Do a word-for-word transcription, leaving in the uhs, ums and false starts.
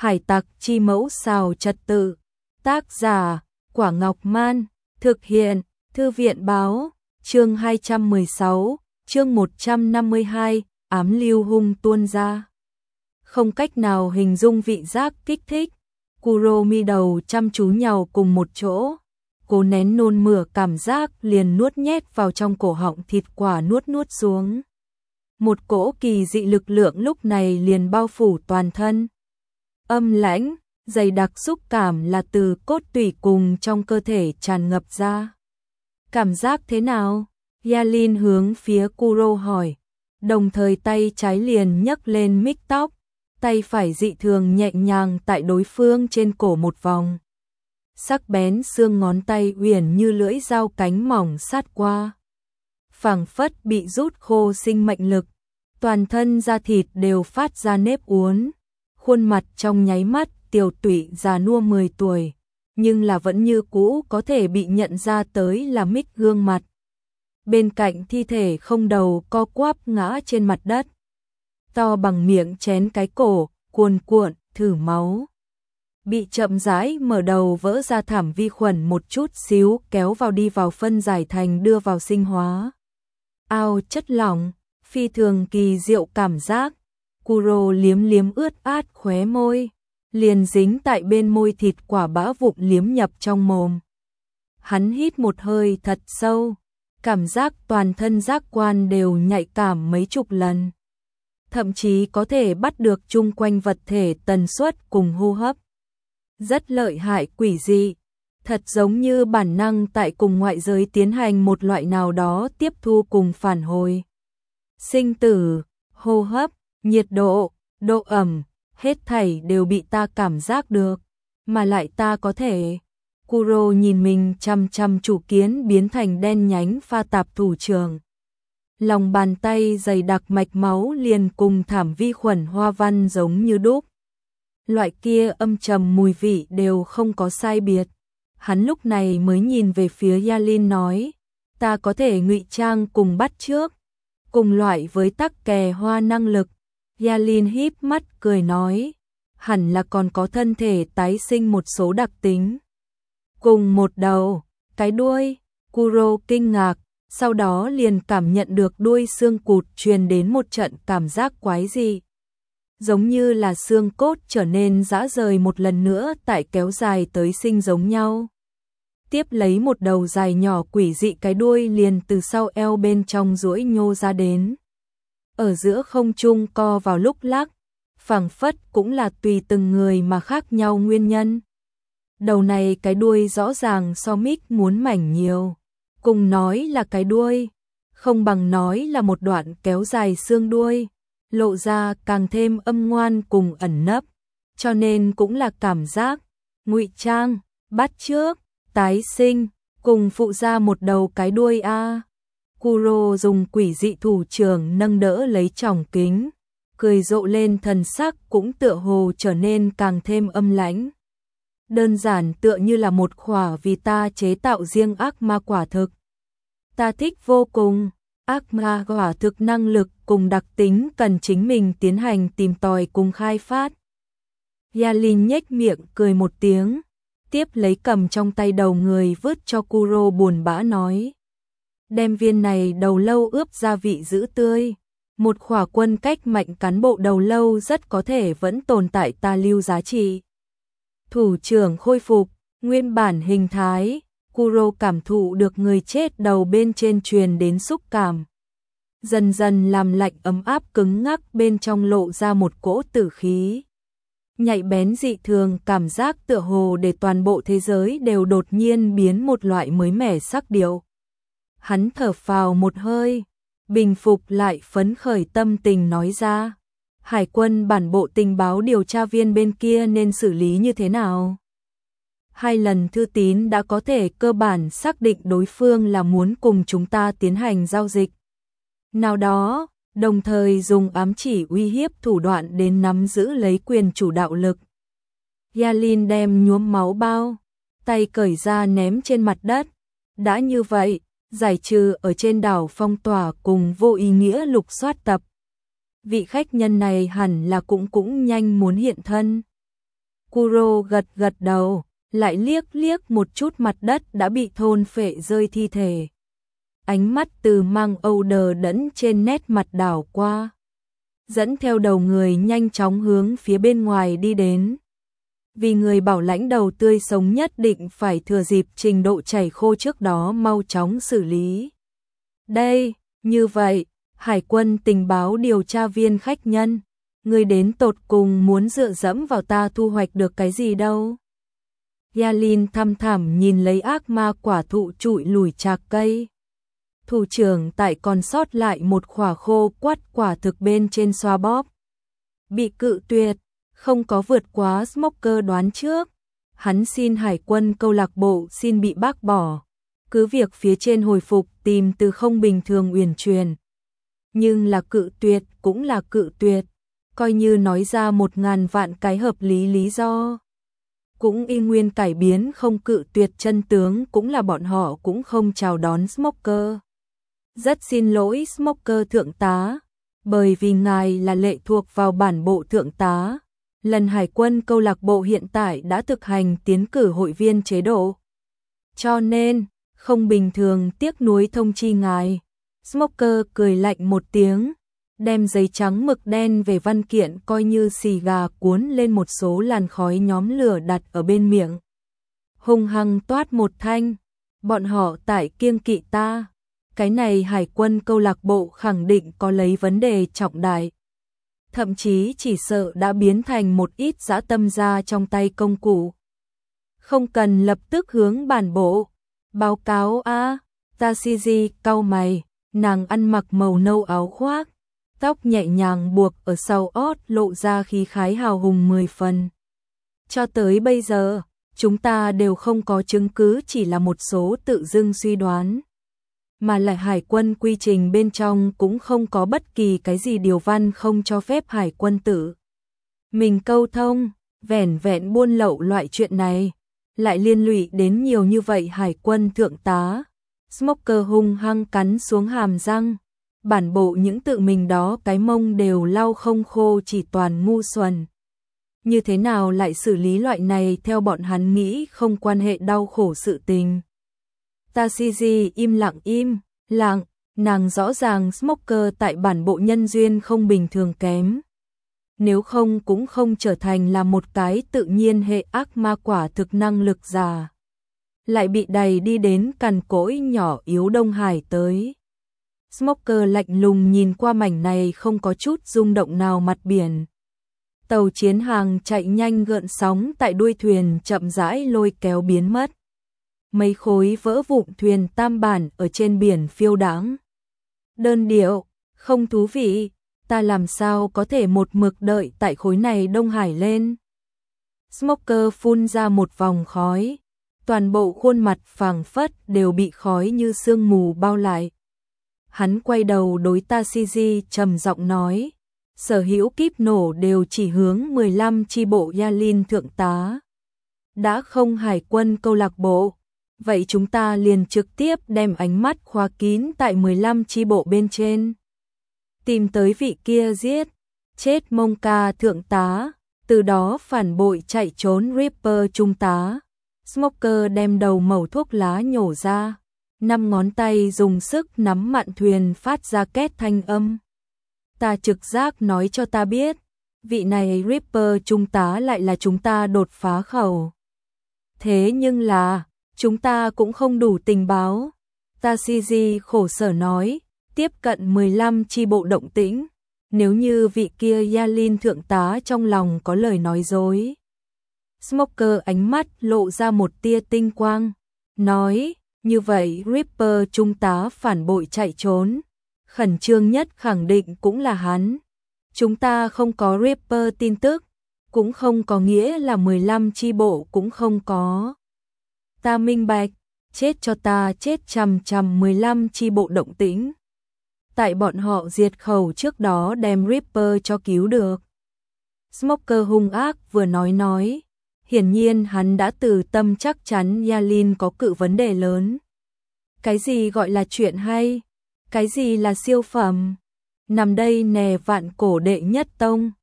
Hải tặc chi mẫu xào trật tự. Tác giả, Quả Ngọc Man. Thực hiện, Thư viện báo. Chương hai trăm mười sáu, chương một trăm năm mươi hai, ám lưu hung tuôn ra. Không cách nào hình dung vị giác kích thích. Kuromi đầu chăm chú nhào cùng một chỗ. Cố nén nôn mửa cảm giác liền nuốt nhét vào trong cổ họng, thịt quả nuốt nuốt xuống. Một cỗ kỳ dị lực lượng lúc này liền bao phủ toàn thân. Âm lãnh, dày đặc xúc cảm là từ cốt tủy cùng trong cơ thể tràn ngập ra. Cảm giác thế nào? Yalin hướng phía Kuro hỏi, đồng thời tay trái liền nhấc lên mích tóc, tay phải dị thường nhẹ nhàng tại đối phương trên cổ một vòng. Sắc bén xương ngón tay uyển như lưỡi dao cánh mỏng sát qua. Phảng phất bị rút khô sinh mệnh lực, toàn thân da thịt đều phát ra nếp uốn, khuôn mặt trong nháy mắt tiều tụy già nua mười tuổi, nhưng là vẫn như cũ có thể bị nhận ra tới là Mick gương mặt. Bên cạnh thi thể không đầu co quắp ngã trên mặt đất, to bằng miệng chén cái cổ, cuồn cuộn, thử máu. Bị chậm rãi mở đầu vỡ ra thảm vi khuẩn một chút xíu kéo vào đi vào phân giải thành đưa vào sinh hóa. Ao chất lỏng, phi thường kỳ diệu cảm giác. Kuro liếm liếm ướt át khóe môi, liền dính tại bên môi thịt quả bã vụn liếm nhập trong mồm. Hắn hít một hơi thật sâu, cảm giác toàn thân giác quan đều nhạy cảm mấy chục lần. Thậm chí có thể bắt được chung quanh vật thể tần suất cùng hô hấp. Rất lợi hại, quỷ dị, thật giống như bản năng tại cùng ngoại giới tiến hành một loại nào đó tiếp thu cùng phản hồi. Sinh tử, hô hấp, nhiệt độ, độ ẩm, hết thảy đều bị ta cảm giác được, mà lại ta có thể. Kuro nhìn mình chăm chăm chủ kiến biến thành đen nhánh pha tạp thủ trưởng. Lòng bàn tay dày đặc mạch máu liền cùng thảm vi khuẩn hoa văn giống như đúc. Loại kia âm trầm mùi vị đều không có sai biệt. Hắn lúc này mới nhìn về phía Yalin nói, ta có thể ngụy trang cùng bắt chước, cùng loại với tắc kè hoa năng lực. Yalin híp mắt cười nói, hẳn là còn có thân thể tái sinh một số đặc tính. Cùng một đầu, cái đuôi. Kuro kinh ngạc, sau đó liền cảm nhận được đuôi xương cụt truyền đến một trận cảm giác quái dị. Giống như là xương cốt trở nên rã rời một lần nữa tại kéo dài tới sinh giống nhau. Tiếp lấy một đầu dài nhỏ quỷ dị cái đuôi liền từ sau eo bên trong duỗi nhô ra đến. Ở giữa không trung co vào lúc lắc, phảng phất cũng là tùy từng người mà khác nhau nguyên nhân. Đầu này cái đuôi rõ ràng so Mick muốn mảnh nhiều, cùng nói là cái đuôi, không bằng nói là một đoạn kéo dài xương đuôi, lộ ra càng thêm âm ngoan cùng ẩn nấp, cho nên cũng là cảm giác, ngụy trang, bắt chước, tái sinh, cùng phụ ra một đầu cái đuôi a. Kuro dùng quỷ dị thủ trưởng nâng đỡ lấy tròng kính, cười rộ lên, thần sắc cũng tựa hồ trở nên càng thêm âm lãnh. Đơn giản tựa như là một khỏa vì ta chế tạo riêng ác ma quả thực. Ta thích vô cùng, ác ma quả thực năng lực cùng đặc tính cần chính mình tiến hành tìm tòi cùng khai phát. Yalin nhếch miệng cười một tiếng, tiếp lấy cầm trong tay đầu người vứt cho Kuro, buồn bã nói, đem viên này đầu lâu ướp gia vị giữ tươi, một khỏa quân cách mạnh cán bộ đầu lâu rất có thể vẫn tồn tại ta lưu giá trị. Thủ trưởng khôi phục nguyên bản hình thái, Kuro cảm thụ được người chết đầu bên trên truyền đến xúc cảm, dần dần làm lạnh ấm áp cứng ngắc bên trong lộ ra một cỗ tử khí. Nhạy bén dị thường cảm giác tựa hồ để toàn bộ thế giới đều đột nhiên biến một loại mới mẻ sắc điệu. Hắn thở phào một hơi, bình phục lại phấn khởi tâm tình nói ra, Hải quân bản bộ tình báo điều tra viên bên kia nên xử lý như thế nào? Hai lần thư tín đã có thể cơ bản xác định đối phương là muốn cùng chúng ta tiến hành giao dịch nào đó, đồng thời dùng ám chỉ uy hiếp thủ đoạn đến nắm giữ lấy quyền chủ đạo lực. Yalin đem nhuốm máu bao, tay cởi ra ném trên mặt đất. Đã như vậy, giải trừ ở trên đảo phong tỏa cùng vô ý nghĩa lục soát tập. Vị khách nhân này hẳn là cũng cũng nhanh muốn hiện thân. Kuro gật gật đầu, lại liếc liếc một chút mặt đất đã bị thôn phệ rơi thi thể. Ánh mắt từ mang âu đờ đẫn trên nét mặt đảo qua, dẫn theo đầu người nhanh chóng hướng phía bên ngoài đi đến. Vì người bảo lãnh đầu tươi sống nhất định phải thừa dịp trình độ chảy khô trước đó mau chóng xử lý. Đây, như vậy, Hải quân tình báo điều tra viên khách nhân, người đến tột cùng muốn dựa dẫm vào ta thu hoạch được cái gì đâu. Yalin thăm thẳm nhìn lấy ác ma quả thụ trụi lùi chạc cây. Thủ trưởng tại còn sót lại một khỏa khô quắt quả thực bên trên xoa bóp. Bị cự tuyệt, không có vượt quá Smoker đoán trước. Hắn xin Hải quân câu lạc bộ xin bị bác bỏ. Cứ việc phía trên hồi phục tìm từ không bình thường uyển chuyển. Nhưng là cự tuyệt cũng là cự tuyệt. Coi như nói ra một ngàn vạn cái hợp lý lý do. Cũng y nguyên cải biến không cự tuyệt chân tướng cũng là bọn họ cũng không chào đón Smoker. Rất xin lỗi Smoker thượng tá, bởi vì ngài là lệ thuộc vào bản bộ thượng tá. Lần Hải quân câu lạc bộ hiện tại đã thực hành tiến cử hội viên chế độ. Cho nên, không bình thường tiếc nuối thông chi ngài. Smoker cười lạnh một tiếng, đem giấy trắng mực đen về văn kiện coi như xì gà cuốn lên một số làn khói nhóm lửa đặt ở bên miệng. Hung hăng toát một thanh, bọn họ tại kiêng kỵ ta. Cái này Hải quân câu lạc bộ khẳng định có lấy vấn đề trọng đại. Thậm chí chỉ sợ đã biến thành một ít dã tâm ra trong tay công cụ. Không cần lập tức hướng bản bộ. Báo cáo a. Tashiji cau mày, nàng ăn mặc màu nâu áo khoác, tóc nhẹ nhàng buộc ở sau ót lộ ra khí khái hào hùng mười phần. Cho tới bây giờ, chúng ta đều không có chứng cứ, chỉ là một số tự dưng suy đoán. Mà lại Hải quân quy trình bên trong cũng không có bất kỳ cái gì điều văn không cho phép Hải quân tự mình câu thông, vẻn vẹn buôn lậu loại chuyện này, lại liên lụy đến nhiều như vậy Hải quân thượng tá. Smoker hung hăng cắn xuống hàm răng, bản bộ những tự mình đó cái mông đều lau không khô, chỉ toàn ngu xuẩn. Như thế nào lại xử lý loại này theo bọn hắn nghĩ không quan hệ đau khổ sự tình. Tashiji im lặng im, lặng, nàng rõ ràng Smoker tại bản bộ nhân duyên không bình thường kém. Nếu không cũng không trở thành là một cái tự nhiên hệ ác ma quả thực năng lực giả. Lại bị đẩy đi đến cằn cỗi nhỏ yếu Đông Hải tới. Smoker lạnh lùng nhìn qua mảnh này không có chút rung động nào mặt biển. Tàu chiến hàng chạy nhanh gợn sóng tại đuôi thuyền chậm rãi lôi kéo biến mất. Mấy khối vỡ vụn thuyền tam bản ở trên biển phiêu đãng. Đơn điệu, không thú vị, ta làm sao có thể một mực đợi tại khối này Đông Hải lên. Smoker phun ra một vòng khói, toàn bộ khuôn mặt phảng phất đều bị khói như sương mù bao lại. Hắn quay đầu đối Tashiji trầm giọng nói, sở hữu kíp nổ đều chỉ hướng mười lăm chi bộ Yalin thượng tá. Đã không Hải quân câu lạc bộ, vậy chúng ta liền trực tiếp đem ánh mắt khóa kín tại mười lăm chi bộ bên trên. Tìm tới vị kia giết, chết Monka thượng tá, từ đó phản bội chạy trốn Reaper trung tá. Smoker đem đầu mẩu thuốc lá nhổ ra, năm ngón tay dùng sức nắm mạn thuyền phát ra két thanh âm. Ta trực giác nói cho ta biết, vị này Reaper trung tá lại là chúng ta đột phá khẩu. Thế nhưng là, chúng ta cũng không đủ tình báo. Tashiji khổ sở nói, tiếp cận mười lăm chi bộ động tĩnh, nếu như vị kia Yalin thượng tá trong lòng có lời nói dối. Smoker ánh mắt lộ ra một tia tinh quang, nói, như vậy Reaper trung tá phản bội chạy trốn, khẩn trương nhất khẳng định cũng là hắn. Chúng ta không có Reaper tin tức, cũng không có nghĩa là mười lăm chi bộ cũng không có. Ta minh bạch, chết cho ta chết chằm chằm mười lăm chi bộ động tĩnh. Tại bọn họ diệt khẩu trước đó đem Reaper cho cứu được. Smoker hung ác vừa nói nói, hiển nhiên hắn đã từ tâm chắc chắn Yalin có cự vấn đề lớn. Cái gì gọi là chuyện hay? Cái gì là siêu phẩm? Nằm đây nè vạn cổ đệ nhất tông.